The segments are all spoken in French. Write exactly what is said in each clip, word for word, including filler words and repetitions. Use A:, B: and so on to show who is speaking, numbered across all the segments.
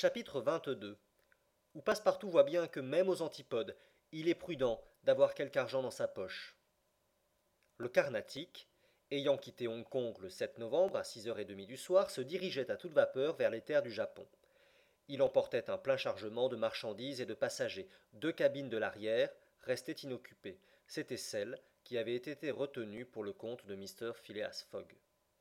A: Chapitre vingt-deux. Où Passepartout voit bien que même aux antipodes, il est prudent d'avoir quelque argent dans sa poche. Le Carnatic, ayant quitté Hong Kong le sept novembre à six heures trente du soir, se dirigeait à toute vapeur vers les terres du Japon. Il emportait un plein chargement de marchandises et de passagers. Deux cabines de l'arrière restaient inoccupées. C'étaient celles qui avaient été retenues pour le compte de Mr Phileas Fogg.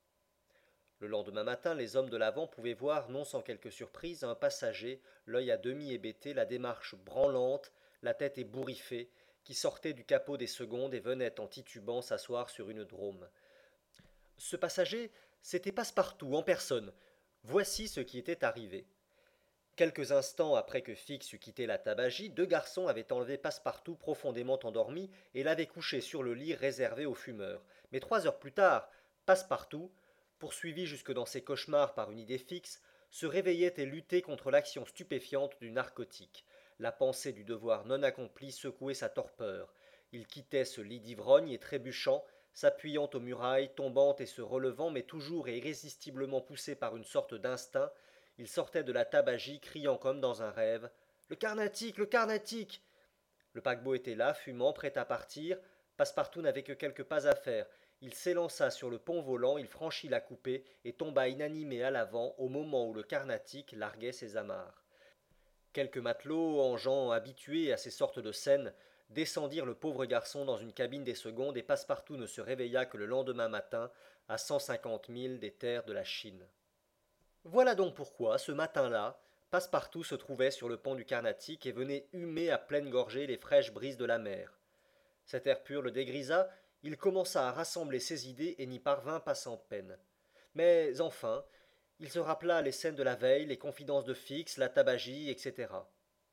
A: Le lendemain matin, les hommes de l'avant pouvaient voir, non sans quelque surprise, un passager, l'œil à demi hébété, la démarche branlante, la tête ébouriffée, qui sortait du capot des secondes et venait en titubant s'asseoir sur une drôme. Ce passager, c'était Passepartout en personne. Voici ce qui était arrivé. Quelques instants après que Fix eut quitté la tabagie, deux garçons avaient enlevé Passepartout profondément endormi et l'avaient couché sur le lit réservé aux fumeurs. Mais trois heures plus tard, Passepartout, poursuivi jusque dans ses cauchemars par une idée fixe, se réveillait et luttait contre l'action stupéfiante du narcotique. La pensée du devoir non accompli secouait sa torpeur. Il quittait ce lit d'ivrogne et trébuchant, s'appuyant aux murailles, tombant et se relevant, mais toujours et irrésistiblement poussé par une sorte d'instinct, il sortait de la tabagie, criant comme dans un rêve. Le Carnatic, le Carnatic. Le paquebot était là, fumant, prêt à partir. Passepartout n'avait que quelques pas à faire. Il s'élança sur le pont volant, il franchit la coupée et tomba inanimé à l'avant au moment où le Carnatic larguait ses amarres. Quelques matelots, en gens habitués à ces sortes de scènes, descendirent le pauvre garçon dans une cabine des secondes et Passepartout ne se réveilla que le lendemain matin, à cent cinquante milles des terres de la Chine. Voilà donc pourquoi, ce matin-là, Passepartout se trouvait sur le pont du Carnatic et venait humer à pleine gorgée les fraîches brises de la mer. Cet air pur le dégrisa, il commença à rassembler ses idées et n'y parvint pas sans peine. Mais enfin, il se rappela les scènes de la veille, les confidences de Fix, la tabagie, et cætera.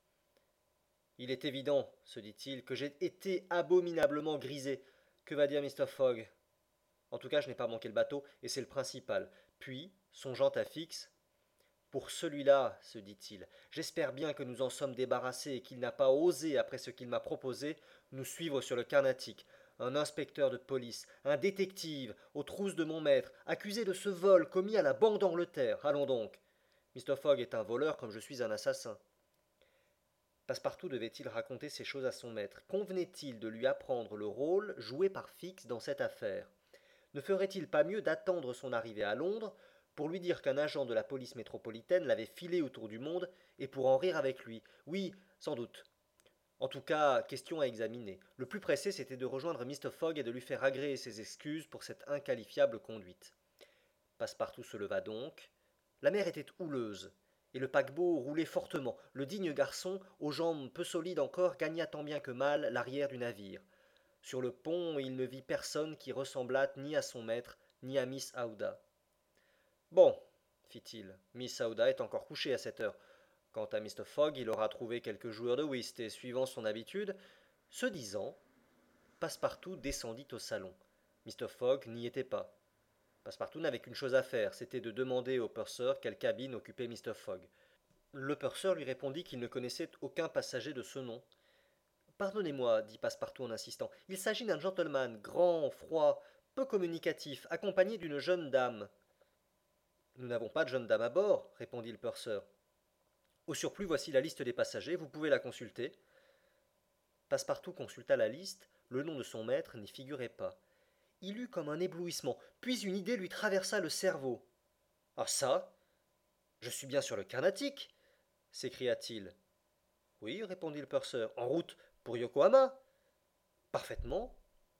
A: Il est évident, se dit-il, que j'ai été abominablement grisé. Que va dire Mr Fogg? En tout cas, je n'ai pas manqué le bateau, et c'est le principal. Puis, songeant à Fix, pour celui-là, se dit-il, j'espère bien que nous en sommes débarrassés et qu'il n'a pas osé, après ce qu'il m'a proposé, nous suivre sur le Carnatic. Un inspecteur de police, un détective, aux trousses de mon maître, accusé de ce vol commis à la Banque d'Angleterre. Allons donc. Mr Fogg est un voleur comme je suis un assassin. Passepartout devait-il raconter ces choses à son maître? Convenait-il de lui apprendre le rôle joué par Fix dans cette affaire? Ne ferait-il pas mieux d'attendre son arrivée à Londres pour lui dire qu'un agent de la police métropolitaine l'avait filé autour du monde et pour en rire avec lui? Oui, sans doute. En tout cas, question à examiner. Le plus pressé, c'était de rejoindre Mr Fogg et de lui faire agréer ses excuses pour cette inqualifiable conduite. Passepartout se leva donc. La mer était houleuse, et le paquebot roulait fortement. Le digne garçon, aux jambes peu solides encore, gagna tant bien que mal l'arrière du navire. Sur le pont, il ne vit personne qui ressemblât ni à son maître, ni à Miss Aouda. Bon, fit-il, Miss Aouda est encore couchée à cette heure. Quant à Mr Fogg, il aura trouvé quelques joueurs de whist, et suivant son habitude, ce disant, Passepartout descendit au salon. Mr Fogg n'y était pas. Passepartout n'avait qu'une chose à faire, c'était de demander au purser quelle cabine occupait Mr Fogg. Le purser lui répondit qu'il ne connaissait aucun passager de ce nom. Pardonnez-moi, dit Passepartout en insistant, il s'agit d'un gentleman grand, froid, peu communicatif, accompagné d'une jeune dame. Nous n'avons pas de jeune dame à bord, répondit le purser. Au surplus, voici la liste des passagers, vous pouvez la consulter. Passepartout consulta la liste, le nom de son maître n'y figurait pas. Il eut comme un éblouissement, puis une idée lui traversa le cerveau. Ah ça, je suis bien sur le Carnatic, s'écria-t-il. Oui, répondit le purser, en route pour Yokohama. Parfaitement.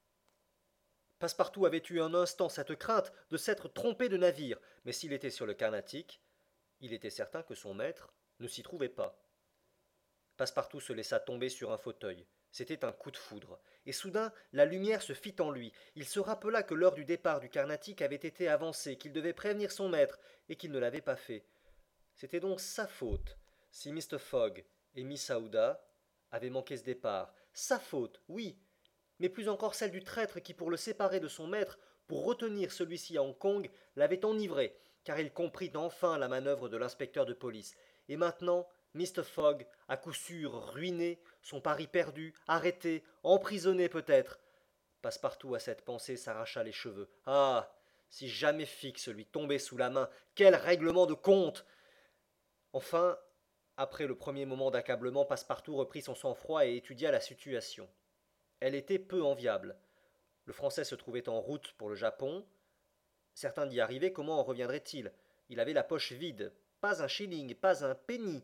A: Passepartout avait eu un instant cette crainte de s'être trompé de navire, mais s'il était sur le Carnatic, il était certain que son maître ne s'y trouvait pas. Passepartout se laissa tomber sur un fauteuil. C'était un coup de foudre. Et soudain, la lumière se fit en lui. Il se rappela que l'heure du départ du Carnatic avait été avancée, qu'il devait prévenir son maître, et qu'il ne l'avait pas fait. C'était donc sa faute, si Mr Fogg et Miss Aouda avaient manqué ce départ. Sa faute, oui, mais plus encore celle du traître qui, pour le séparer de son maître, pour retenir celui-ci à Hong Kong, l'avait enivré, car il comprit enfin la manœuvre de l'inspecteur de police. Et maintenant, Mr Fogg, à coup sûr ruiné, son pari perdu, arrêté, emprisonné peut-être. Passepartout à cette pensée s'arracha les cheveux. Ah, si jamais Fix lui tombait sous la main, quel règlement de compte! Enfin, Après le premier moment d'accablement, Passepartout reprit son sang-froid et étudia la situation. Elle était peu enviable. Le Français se trouvait en route pour le Japon. Certains d'y arriver, comment en reviendrait-il? Il avait la poche vide, pas un shilling, pas un penny.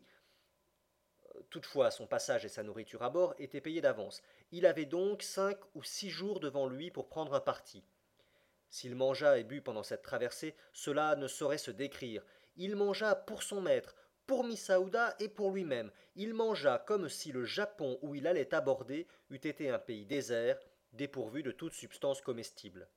A: Toutefois, son passage et sa nourriture à bord étaient payés d'avance. Il avait donc cinq ou six jours devant lui pour prendre un parti. S'il mangea et but pendant cette traversée, cela ne saurait se décrire. Il mangea pour son maître, pour Miss Aouda et pour lui-même. Il mangea comme si le Japon où il allait aborder eût été un pays désert, dépourvu de toute substance comestible.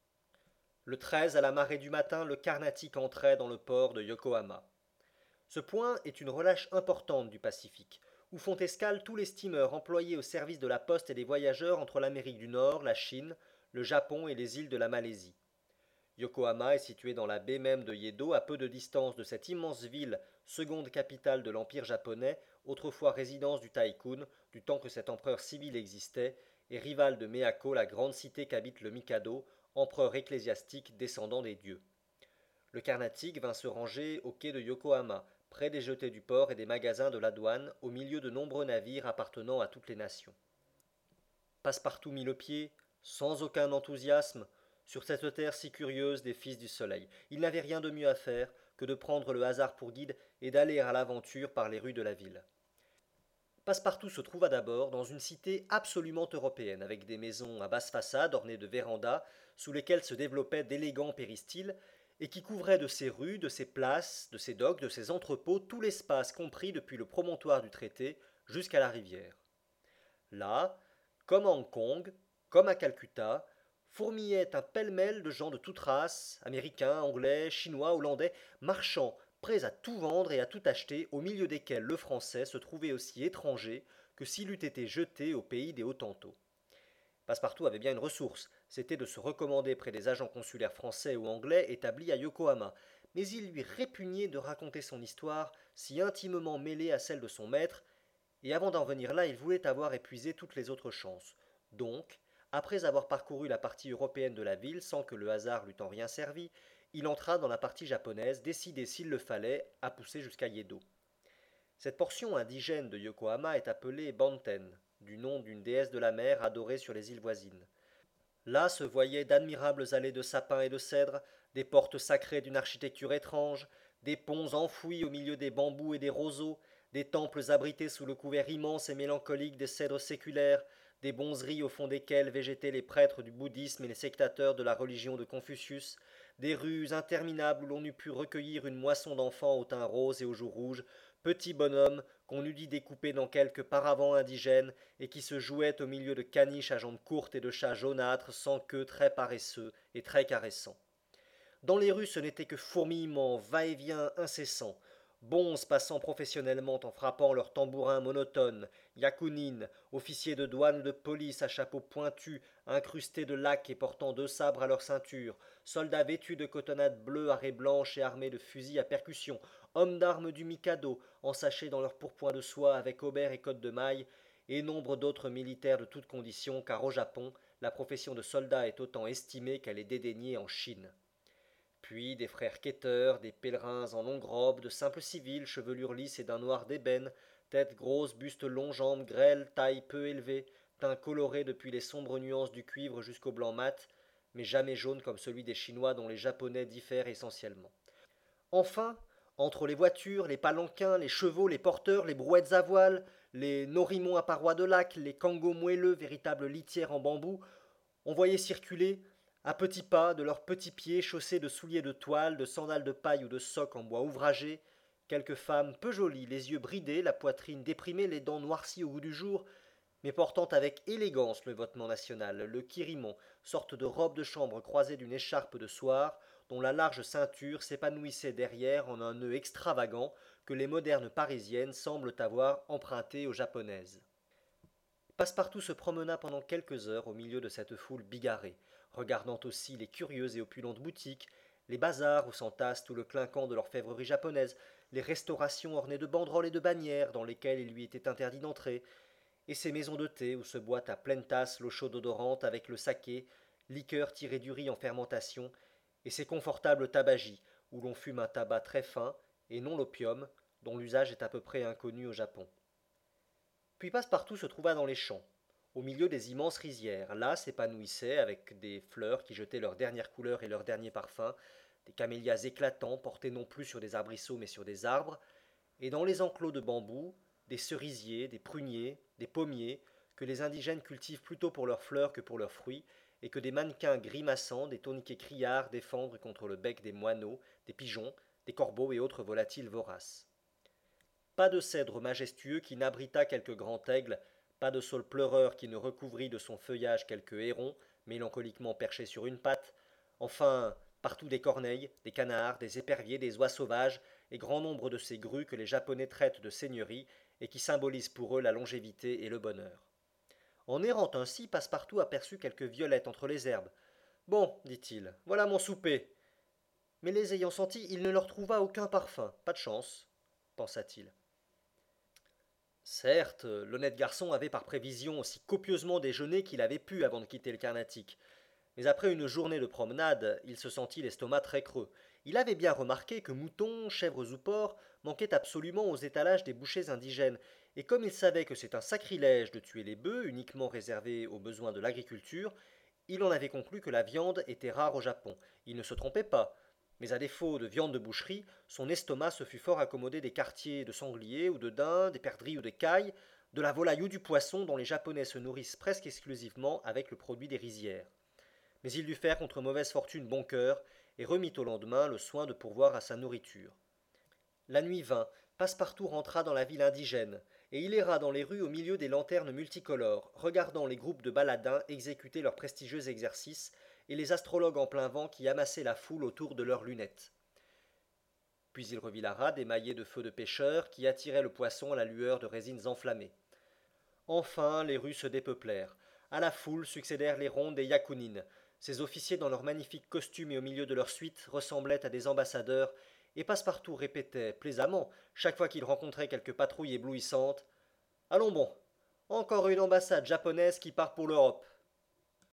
A: Le treize, à la marée du matin, le Carnatic entrait dans le port de Yokohama. Ce point est une relâche importante du Pacifique, où font escale tous les steamers employés au service de la poste et des voyageurs entre l'Amérique du Nord, la Chine, le Japon et les îles de la Malaisie. Yokohama est située dans la baie même de Yedo, à peu de distance de cette immense ville, seconde capitale de l'Empire japonais, autrefois résidence du Taïkun, du temps que cet empereur civil existait, et rivale de Meako, la grande cité qu'habite le Mikado, empereur ecclésiastique descendant des dieux. Le Carnatic vint se ranger au quai de Yokohama, près des jetées du port et des magasins de la douane, au milieu de nombreux navires appartenant à toutes les nations. Passepartout mit le pied, sans aucun enthousiasme, sur cette terre si curieuse des fils du soleil. Il n'avait rien de mieux à faire que de prendre le hasard pour guide et d'aller à l'aventure par les rues de la ville. Passepartout se trouva d'abord dans une cité absolument européenne, avec des maisons à basse façade ornées de vérandas, sous lesquelles se développaient d'élégants péristyles, et qui couvraient de ses rues, de ses places, de ses docks, de ses entrepôts, tout l'espace compris depuis le promontoire du traité jusqu'à la rivière. Là, comme à Hong Kong, comme à Calcutta, fourmillait un pêle-mêle de gens de toute race, américains, anglais, chinois, hollandais, marchands, prêts à tout vendre et à tout acheter, au milieu desquels le français se trouvait aussi étranger que s'il eût été jeté au pays des Hottentots. Passepartout avait bien une ressource, c'était de se recommander près des agents consulaires français ou anglais établis à Yokohama, mais il lui répugnait de raconter son histoire, si intimement mêlée à celle de son maître, et avant d'en venir là, il voulait avoir épuisé toutes les autres chances. Donc, après avoir parcouru la partie européenne de la ville sans que le hasard lui en rien servi, il entra dans la partie japonaise, décidé s'il le fallait à pousser jusqu'à Yedo. Cette portion indigène de Yokohama est appelée Banten, du nom d'une déesse de la mer adorée sur les îles voisines. Là se voyaient d'admirables allées de sapins et de cèdres, des portes sacrées d'une architecture étrange, des ponts enfouis au milieu des bambous et des roseaux, des temples abrités sous le couvert immense et mélancolique des cèdres séculaires, des bonzeries au fond desquelles végétaient les prêtres du bouddhisme et les sectateurs de la religion de Confucius, des rues interminables où l'on eût pu recueillir une moisson d'enfants au teint rose et aux joues rouges, petits bonhommes qu'on eût dit découpés dans quelque paravent indigène et qui se jouaient au milieu de caniches à jambes courtes et de chats jaunâtres sans queue très paresseux et très caressants. Dans les rues, ce n'était que fourmillement, va-et-vient incessant, bonzes passant professionnellement en frappant leurs tambourins monotones, yakunines, officiers de douane ou de police à chapeau pointu, incrustés de lacs et portant deux sabres à leur ceinture, soldats vêtus de cotonnades bleues à raies blanches et armés de fusils à percussion, hommes d'armes du Mikado, ensachés dans leurs pourpoints de soie avec aubert et côte de maille, et nombre d'autres militaires de toutes conditions, car au Japon, la profession de soldat est autant estimée qu'elle est dédaignée en Chine. Puis des frères quêteurs, des pèlerins en longue robe, de simples civils, chevelure lisse et d'un noir d'ébène, tête grosse, buste long, jambes grêles, taille peu élevée, teint coloré depuis les sombres nuances du cuivre jusqu'au blanc mat, mais jamais jaune comme celui des Chinois dont les Japonais diffèrent essentiellement. Enfin, entre les voitures, les palanquins, les chevaux, les porteurs, les brouettes à voile, les norimons à parois de lac, les kangos moelleux, véritables litières en bambou, on voyait circuler, à petits pas, de leurs petits pieds chaussés de souliers de toile, de sandales de paille ou de socs en bois ouvragé, quelques femmes peu jolies, les yeux bridés, la poitrine déprimée, les dents noircies au goût du jour, mais portant avec élégance le vêtement national, le kirimon, sorte de robe de chambre croisée d'une écharpe de soie, dont la large ceinture s'épanouissait derrière en un nœud extravagant que les modernes parisiennes semblent avoir emprunté aux japonaises. Passepartout se promena pendant quelques heures au milieu de cette foule bigarrée, regardant aussi les curieuses et opulentes boutiques, les bazars où s'entasse tout le clinquant de l'orfèvrerie japonaise, les restaurations ornées de banderoles et de bannières dans lesquelles il lui était interdit d'entrer, et ces maisons de thé où se boit à pleine tasse l'eau chaude odorante avec le saké, liqueur tirée du riz en fermentation, et ces confortables tabagies où l'on fume un tabac très fin, et non l'opium, dont l'usage est à peu près inconnu au Japon. Puis Passepartout se trouva dans les champs, au milieu des immenses rizières. Là s'épanouissaient, avec des fleurs qui jetaient leurs dernières couleurs et leurs derniers parfums, des camélias éclatants portés non plus sur des arbrisseaux mais sur des arbres, et dans les enclos de bambou, des cerisiers, des pruniers, des pommiers, que les indigènes cultivent plutôt pour leurs fleurs que pour leurs fruits, et que des mannequins grimaçants, des tourniquets criards défendent contre le bec des moineaux, des pigeons, des corbeaux et autres volatiles voraces. Pas de cèdre majestueux qui n'abritât quelque grand aigle, pas de saule pleureur qui ne recouvrît de son feuillage quelque héron, mélancoliquement perché sur une patte, enfin partout des corneilles, des canards, des éperviers, des oies sauvages, et grand nombre de ces grues que les Japonais traitent de seigneuries et qui symbolisent pour eux la longévité et le bonheur. En errant ainsi, Passepartout aperçut quelques violettes entre les herbes. Bon, dit-il, voilà mon souper. Mais les ayant senties, il ne leur trouva aucun parfum. Pas de chance, pensa-t-il. Certes, l'honnête garçon avait par prévision aussi copieusement déjeuné qu'il avait pu avant de quitter le Carnatic. Mais après une journée de promenade, il se sentit l'estomac très creux. Il avait bien remarqué que moutons, chèvres ou porcs manquaient absolument aux étalages des bouchers indigènes, et comme il savait que c'est un sacrilège de tuer les bœufs uniquement réservés aux besoins de l'agriculture, il en avait conclu que la viande était rare au Japon. Il ne se trompait pas, mais à défaut de viande de boucherie, son estomac se fut fort accommodé des quartiers de sanglier ou de daim, des perdrix ou des cailles, de la volaille ou du poisson dont les Japonais se nourrissent presque exclusivement avec le produit des rizières. Mais il dut faire contre mauvaise fortune bon cœur, et remit au lendemain le soin de pourvoir à sa nourriture. La nuit vint, Passepartout rentra dans la ville indigène, et il erra dans les rues au milieu des lanternes multicolores, regardant les groupes de baladins exécuter leurs prestigieux exercices, et les astrologues en plein vent qui amassaient la foule autour de leurs lunettes. Puis il revit la rade émaillée de feux de pêcheurs qui attiraient le poisson à la lueur de résines enflammées. Enfin, les rues se dépeuplèrent. À la foule succédèrent les rondes et yakunines. Ces officiers, dans leurs magnifiques costumes et au milieu de leur suite, ressemblaient à des ambassadeurs, et Passepartout répétait plaisamment, chaque fois qu'il rencontrait quelque patrouille éblouissante: Allons bon, encore une ambassade japonaise qui part pour l'Europe.